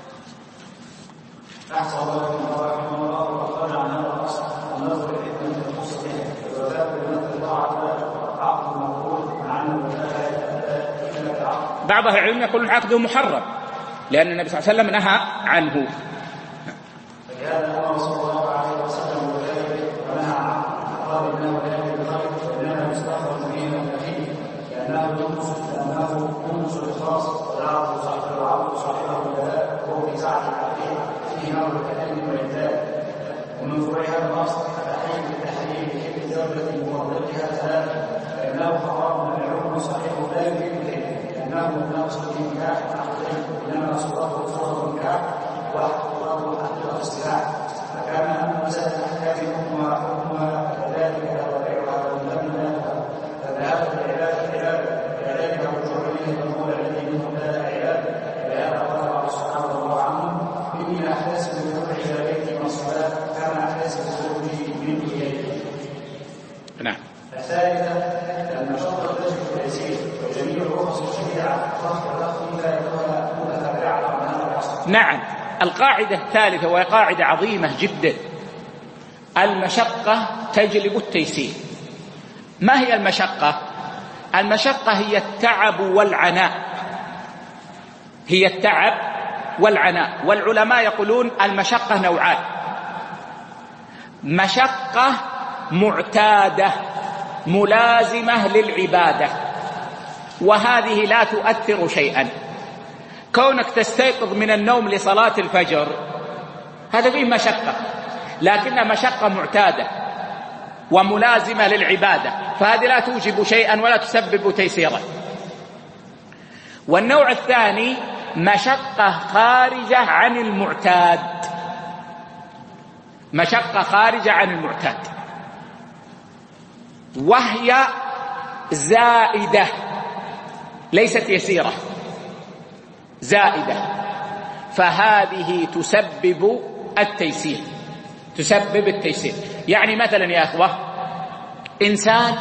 أحسن الله رحمه الله وقال عن هذا الأصل النظر إلى من يخص به وذاك من الطاعة عقد مقبول عنه إلا كعقد. بعض أهل العلم يقول عقده محرم لأن النبي صلى الله عليه وسلم نهى عنه. فكان النبي صلى الله عليه وسلم وذلك ونهى عنه، قال إنه لا يدخل إنما يستخرج به من الأخير لأنه ينقص الإخلاص والعقد صاحبه الولاء وهو في ساعة العقيدة فيه نوع التألم والإنزال. ومن فروع هذا الأصل التحريم في الزوجة ومفضلتها ثلاثة، فإنه حرام من العلم صاحبه لا يريد لأنه ناقص النكاح عقدين، إنما صورة النكاح وحقه حقيقة السلاح. فكان أن مسألة الأحكام حكمها كذلك وبيعها ومدمنها، فذهاب العبادة كذلك رجوع إليه المقول الذي منهم لا عبادة. فهذا قال سبحانه الله عنه: إني لا أحتسب من إلى بيتي من الصلاة كما أحتسب خروجي منه إليه. نعم. الثالثة أن شرط الرجل اليسير نعم. القاعدة الثالثة وهي قاعدة عظيمة جدا: المشقة تجلب التيسير. ما هي المشقة؟ المشقة هي التعب والعناء، هي التعب والعناء. والعلماء يقولون المشقة نوعان: مشقة معتادة ملازمة للعبادة، وهذه لا تؤثر شيئا. كونك تستيقظ من النوم لصلاة الفجر هذا فيه مشقة، لكنها مشقة معتادة وملازمة للعبادة، فهذه لا توجب شيئا ولا تسبب تيسيرا. والنوع الثاني مشقة خارجة عن المعتاد، مشقة خارجة عن المعتاد، وهي زائدة ليست يسيرة، زائدة، فهذه تسبب التيسير، تسبب التيسير. يعني مثلا يا أخوة، إنسان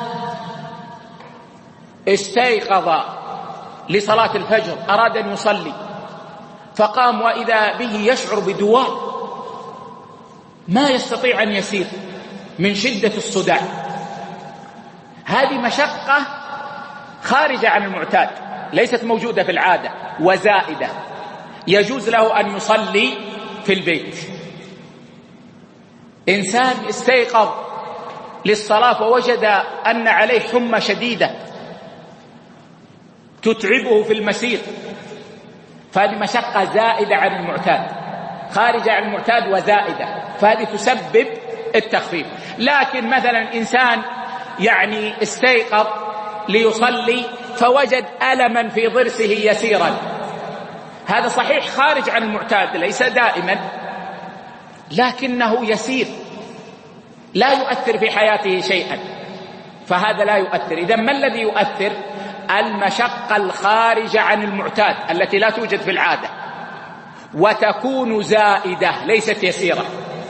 استيقظ لصلاة الفجر، أراد أن يصلي، فقام وإذا به يشعر بدواء ما يستطيع أن يسير من شدة الصداع. هذه مشقة خارجة عن المعتاد، ليست موجودة في العادة وزائدة، يجوز له أن يصلي في البيت. إنسان استيقظ للصلاة ووجد أن عليه حمى شديدة تتعبه في المسير، فهذه مشقة زائدة عن المعتاد، خارجة عن المعتاد وزائدة، فهذه تسبب التخفيف. لكن مثلا إنسان يعني استيقظ ليصلي فوجد ألما في ضرسه يسيرا، هذا صحيح خارج عن المعتاد، ليس دائما، لكنه يسير لا يؤثر في حياته شيئا، فهذا لا يؤثر. إذن ما الذي يؤثر؟ المشقة الخارجة عن المعتاد التي لا توجد في العادة، وتكون زائدة ليست يسيرة،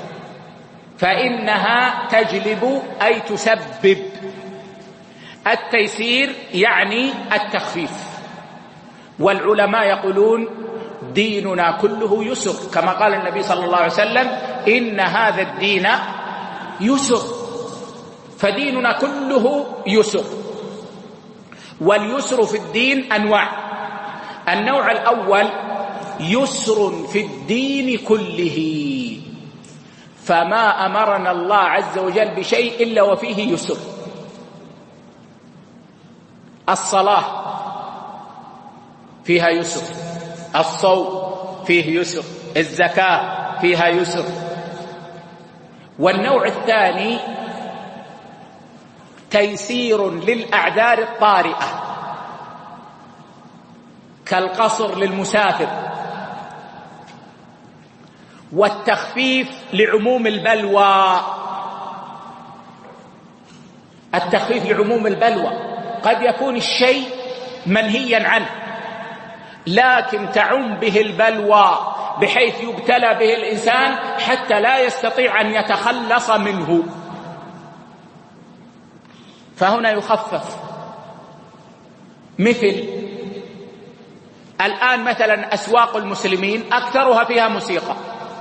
فإنها تجلب أي تسبب التيسير، يعني التخفيف. والعلماء يقولون ديننا كله يسر، كما قال النبي صلى الله عليه وسلم: إن هذا الدين يسر، فديننا كله يسر. واليسر في الدين أنواع: النوع الأول يسر في الدين كله، فما أمرنا الله عز وجل بشيء إلا وفيه يسر. الصلاة فيها يسر، الصوم فيه يسر، الزكاة فيها يسر. والنوع الثاني تيسير للأعذار الطارئة كالقصر للمسافر، والتخفيف لعموم البلوى. التخفيف لعموم البلوى قد يكون الشيء منهيا عنه لكن تعم به البلوى بحيث يبتلى به الإنسان حتى لا يستطيع أن يتخلص منه، فهنا يخفف. مثل الآن مثلا أسواق المسلمين أكثرها فيها موسيقى،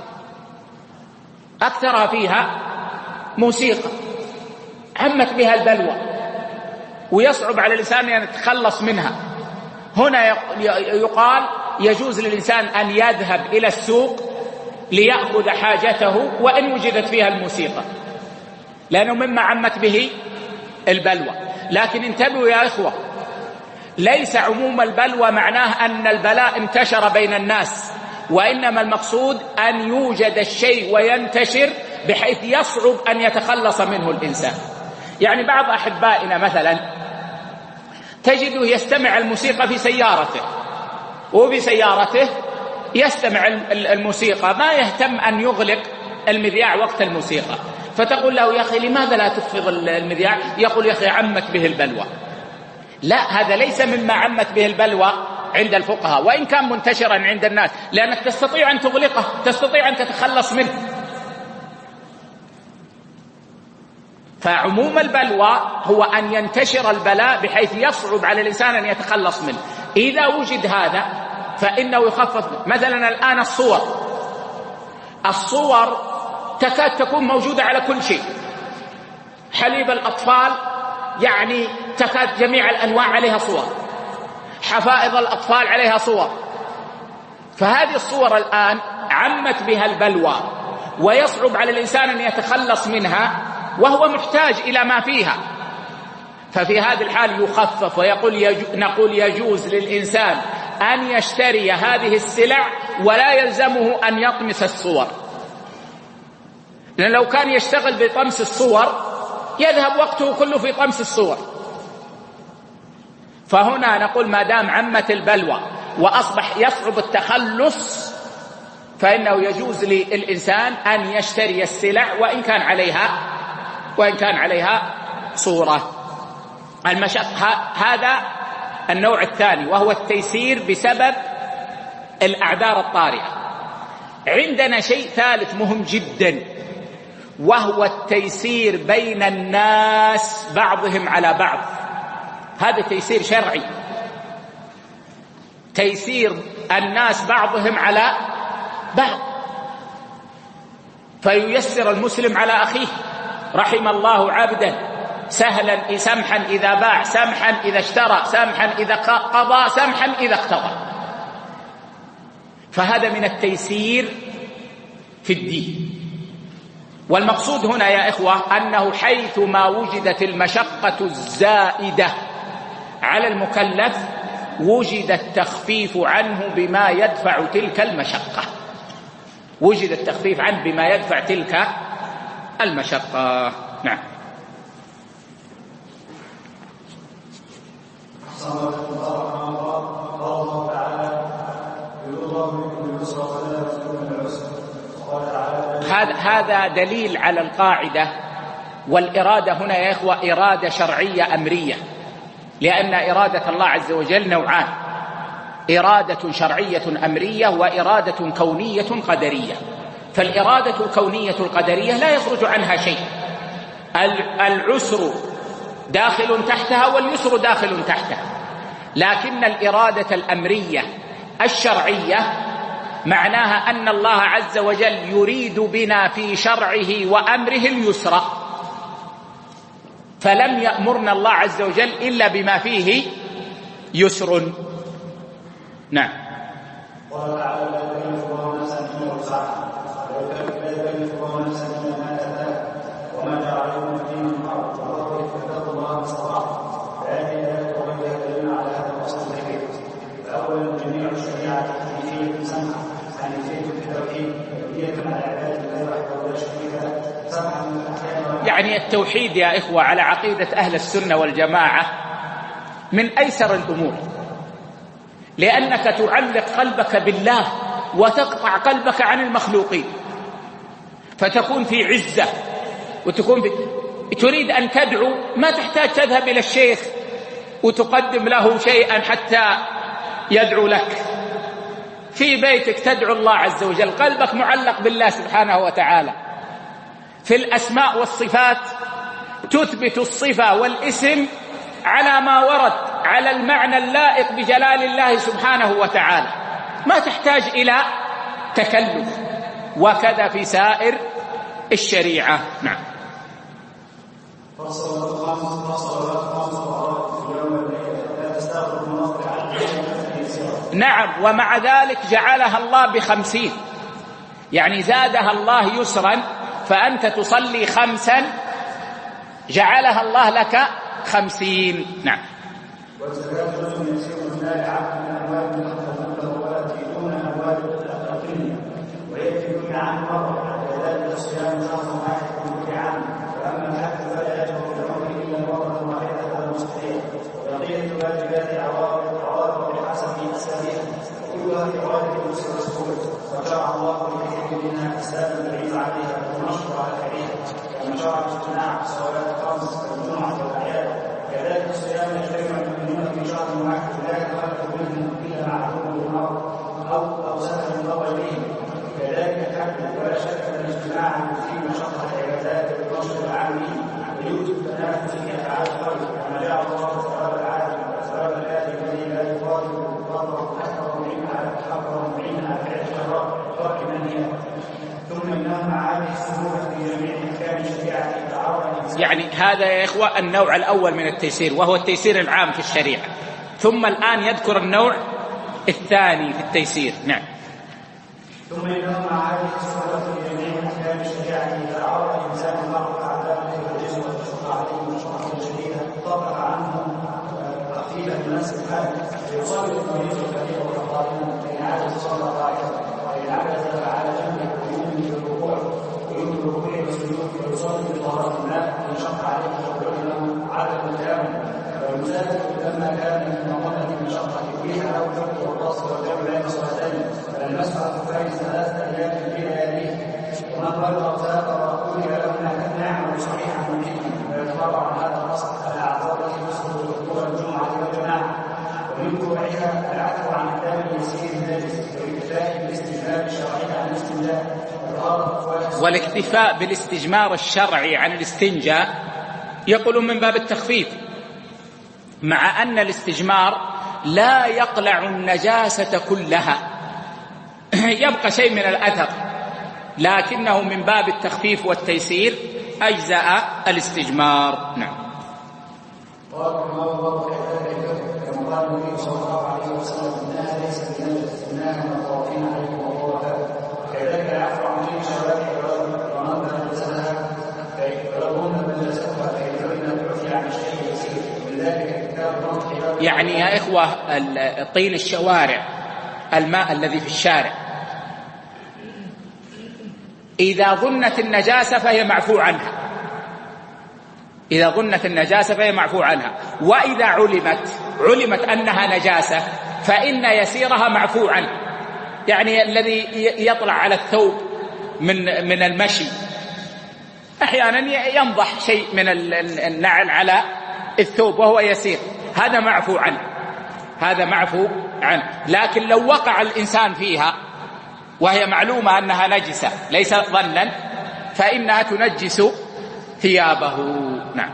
أكثرها فيها موسيقى، عمت بها البلوى ويصعب على الإنسان أن يتخلص منها. هنا يقال يجوز للإنسان أن يذهب إلى السوق ليأخذ حاجته وإن وجدت فيها الموسيقى، لأنه مما عمت به البلوى. لكن انتبهوا يا إخوة، ليس عموم البلوى معناه أن البلاء انتشر بين الناس، وإنما المقصود أن يوجد الشيء وينتشر بحيث يصعب أن يتخلص منه الإنسان. يعني بعض أحبائنا مثلا تجده يستمع الموسيقى في سيارته، وبسيارته يستمع الموسيقى، ما يهتم أن يغلق المذياع وقت الموسيقى، فتقول له: يا أخي لماذا لا تخفض المذياع؟ يقول: يا أخي عمت به البلوى. لا، هذا ليس مما عمت به البلوى عند الفقهاء، وإن كان منتشرا عند الناس، لأنك تستطيع أن تغلقه، تستطيع أن تتخلص منه. فعموم البلوى هو أن ينتشر البلاء بحيث يصعب على الإنسان أن يتخلص منه. إذا وجد هذا فإنه يخفف. مثلا الآن الصور تكاد تكون موجودة على كل شيء. حليب الأطفال يعني تكاد جميع الأنواع عليها صور، حفائض الأطفال عليها صور. فهذه الصور الآن عمت بها البلوى، ويصعب على الإنسان أن يتخلص منها وهو محتاج إلى ما فيها. ففي هذه الحال يخفف، نقول يجوز للإنسان أن يشتري هذه السلع ولا يلزمه أن يطمس الصور، لأن لو كان يشتغل بطمس الصور يذهب وقته كله في طمس الصور. فهنا نقول ما دام عمت البلوى وأصبح يصعب التخلص فإنه يجوز للإنسان أن يشتري السلع وإن كان عليها صورة. المشقة هذا النوع الثاني، وهو التيسير بسبب الأعذار الطارئة. عندنا شيء ثالث مهم جدا، وهو التيسير بين الناس بعضهم على بعض. هذا تيسير شرعي، تيسير الناس بعضهم على بعض، فييسر المسلم على أخيه. رحم الله عبدا سهلا سمحا إذا باع، سمحا إذا اشترى، سمحا إذا قضى، سمحا إذا اقتضى. فهذا من التيسير في الدين. والمقصود هنا يا إخوة أنه حيثما وجدت المشقة الزائدة على المكلف وجد التخفيف عنه بما يدفع تلك المشقة، وجد التخفيف عنه بما يدفع تلك المشقة. نعم. هذا دليل على القاعدة. والإرادة هنا يا إخوة إرادة شرعية أمرية، لأن إرادة الله عز وجل نوعان: إرادة شرعية أمرية وإرادة كونية قدرية. فالإرادة الكونية القدرية لا يخرج عنها شيء، العسر داخل تحتها واليسر داخل تحتها. لكن الإرادة الأمرية الشرعية معناها أن الله عز وجل يريد بنا في شرعه وأمره اليسر، فلم يأمرنا الله عز وجل إلا بما فيه يسر. نعم. يعني التوحيد يا إخوة على عقيدة أهل السنة والجماعة من أيسر الأمور، لأنك تعلق قلبك بالله وتقطع قلبك عن المخلوقين، فتكون في عزة وتكون تريد أن تدعو ما تحتاج تذهب إلى الشيخ وتقدم له شيئا حتى يدعو لك. في بيتك تدعو الله عز وجل، قلبك معلق بالله سبحانه وتعالى. في الأسماء والصفات تثبت الصفة والاسم على ما ورد، على المعنى اللائق بجلال الله سبحانه وتعالى، ما تحتاج إلى تكلف. وكذا في سائر الشريعة. نعم. نعم. ومع ذلك جعلها الله ب50، يعني زادها الله يسرا، فأنت تصلي 5 جعلها الله لك 50. نعم. والزكاة جزء يسير من مال عبد من أموال يخفضون والتي دون أموال الأقلية، ويكفي كل عام مرة، وذلك الصيام شهر واحد من كل عام. وأما الحج فلا يجب في العمر إلا مرة واحدة على المستحيل. وبقية الواجبات عوارض بحسب السبيل، كلها في غالب الرسول، وشرع الله لكثير منها أسبابا بعيد عليها ونشر على كريمة، ومن شرع الاجتماع الصلوات الخمس والجمعة والأعياد. كذلك الصيام يجتمع المؤمنون في شهر واحد لا يتخلف منهم إلا معلوم بالمرء أو سفر من غيرهم. كذلك الحج، ولا شك أن الاجتماع يثير مشقة العبادات بالنشر العامي ويوجب التنافس في أفعال الخير، كما جعل الله ثواب العالم وثواب الآتي الذي لا يقاتل يعني هذا يا إخوة النوع الأول من التيسير، وهو التيسير العام في الشريعة. ثم الآن يذكر النوع الثاني في التيسير. نعم. ثم إنه مع هذه الصورة لجميع أحكام الشريعة إذا عرف الإنسان المرء عذابه والجزم والتشقى عليه مشقة شديدة طبق عنه خفيفا يناسب حاله فيصلي المريض الكبير والقائم فإن عجز صلى قائما وإن عجز فعلى جنبه ويؤمن بالركوع والسجود فيصلي بطهارة الماء وإن شق عليه فيقول له عدم تام والمسافر لما كان من مظنة المشقة فيها أو الفرد والقصر والجمع بين صلاتين فالمسح الكفار 3 أيام في لياليه ومن بلغ فاقر قول له نعم صحيحا ممكنا ويتبرع عن هذا الاصل الاعذار التي تسقط دخول الجمعه والجماعه ومن فروعها العفو عن الدم اليسير النجس والاكتفاء بالاستجمار الشرعي عن الاستنجاء والاكتفاء بالاستجمار الشرعي عن الاستنجاء يقولون من باب التخفيف، مع أن الاستجمار لا يقلع النجاسة كلها، يبقى شيء من الأثر، لكنه من باب التخفيف والتيسير أجزاء الاستجمار. نعم. قال الله كما قال النبي صلى الله عليه وسلم إنها ليست بنجس إنها من الطوافين عليكم والطوافات كذلك العفو عن كل شوائب ومن نجسها فلهن نجاستها فإنها تعفي عن شيء يسير ولذلك كتاب يعني يا إخوة طين الشوارع، الماء الذي في الشارع إذا ظنت النجاسة فهي معفو عنها، إذا ظنت النجاسة فهي معفو عنها، وإذا علمت أنها نجاسة فإن يسيرها معفو عنه. يعني الذي يطلع على الثوب من المشي أحيانا ينضح شيء من النعل على الثوب وهو يسير، هذا معفو عنه، هذا معفو عنه. لكن لو وقع الإنسان فيها وهي معلومة أنها نجسة ليس ظنا فإنها تنجس ثيابه. نعم.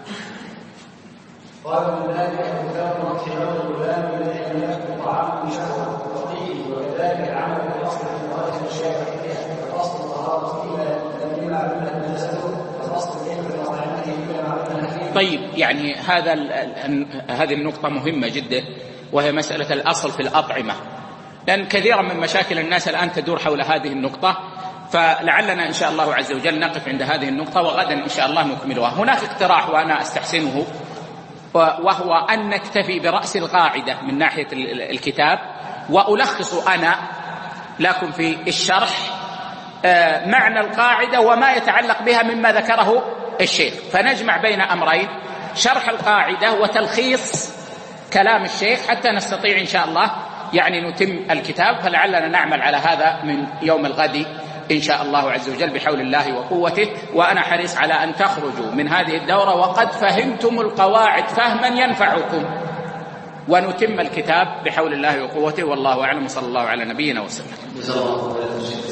قال من ذلك كتاب واختيار الغلام الذي لم يأكل طعام شهوة وطيب وكذلك العمل بالأصل في مخالفة الشارع فيها فأصل الطهارة فيها لما عملت نجسته فأصل العلم في مطعمته لما عملت فيه. طيب، يعني هذه النقطة مهمة جدا، وهي مسألة الأصل في الأطعمة، لأن كثيرا من مشاكل الناس الآن تدور حول هذه النقطة، فلعلنا إن شاء الله عز وجل نقف عند هذه النقطة وغدا إن شاء الله نكملها. هناك اقتراح وأنا أستحسنه، وهو أن نكتفي برأس القاعدة من ناحية الكتاب، وألخص أنا لكم في الشرح معنى القاعدة وما يتعلق بها مما ذكره الشيخ، فنجمع بين أمرين: شرح القاعدة وتلخيص كلام الشيخ حتى نستطيع إن شاء الله يعني نتم الكتاب. فلعلنا نعمل على هذا من يوم الغد إن شاء الله عز وجل بحول الله وقوته. وأنا حريص على أن تخرجوا من هذه الدورة وقد فهمتم القواعد فهما ينفعكم، ونتم الكتاب بحول الله وقوته. والله أعلم، صلى الله على نبينا وسلم.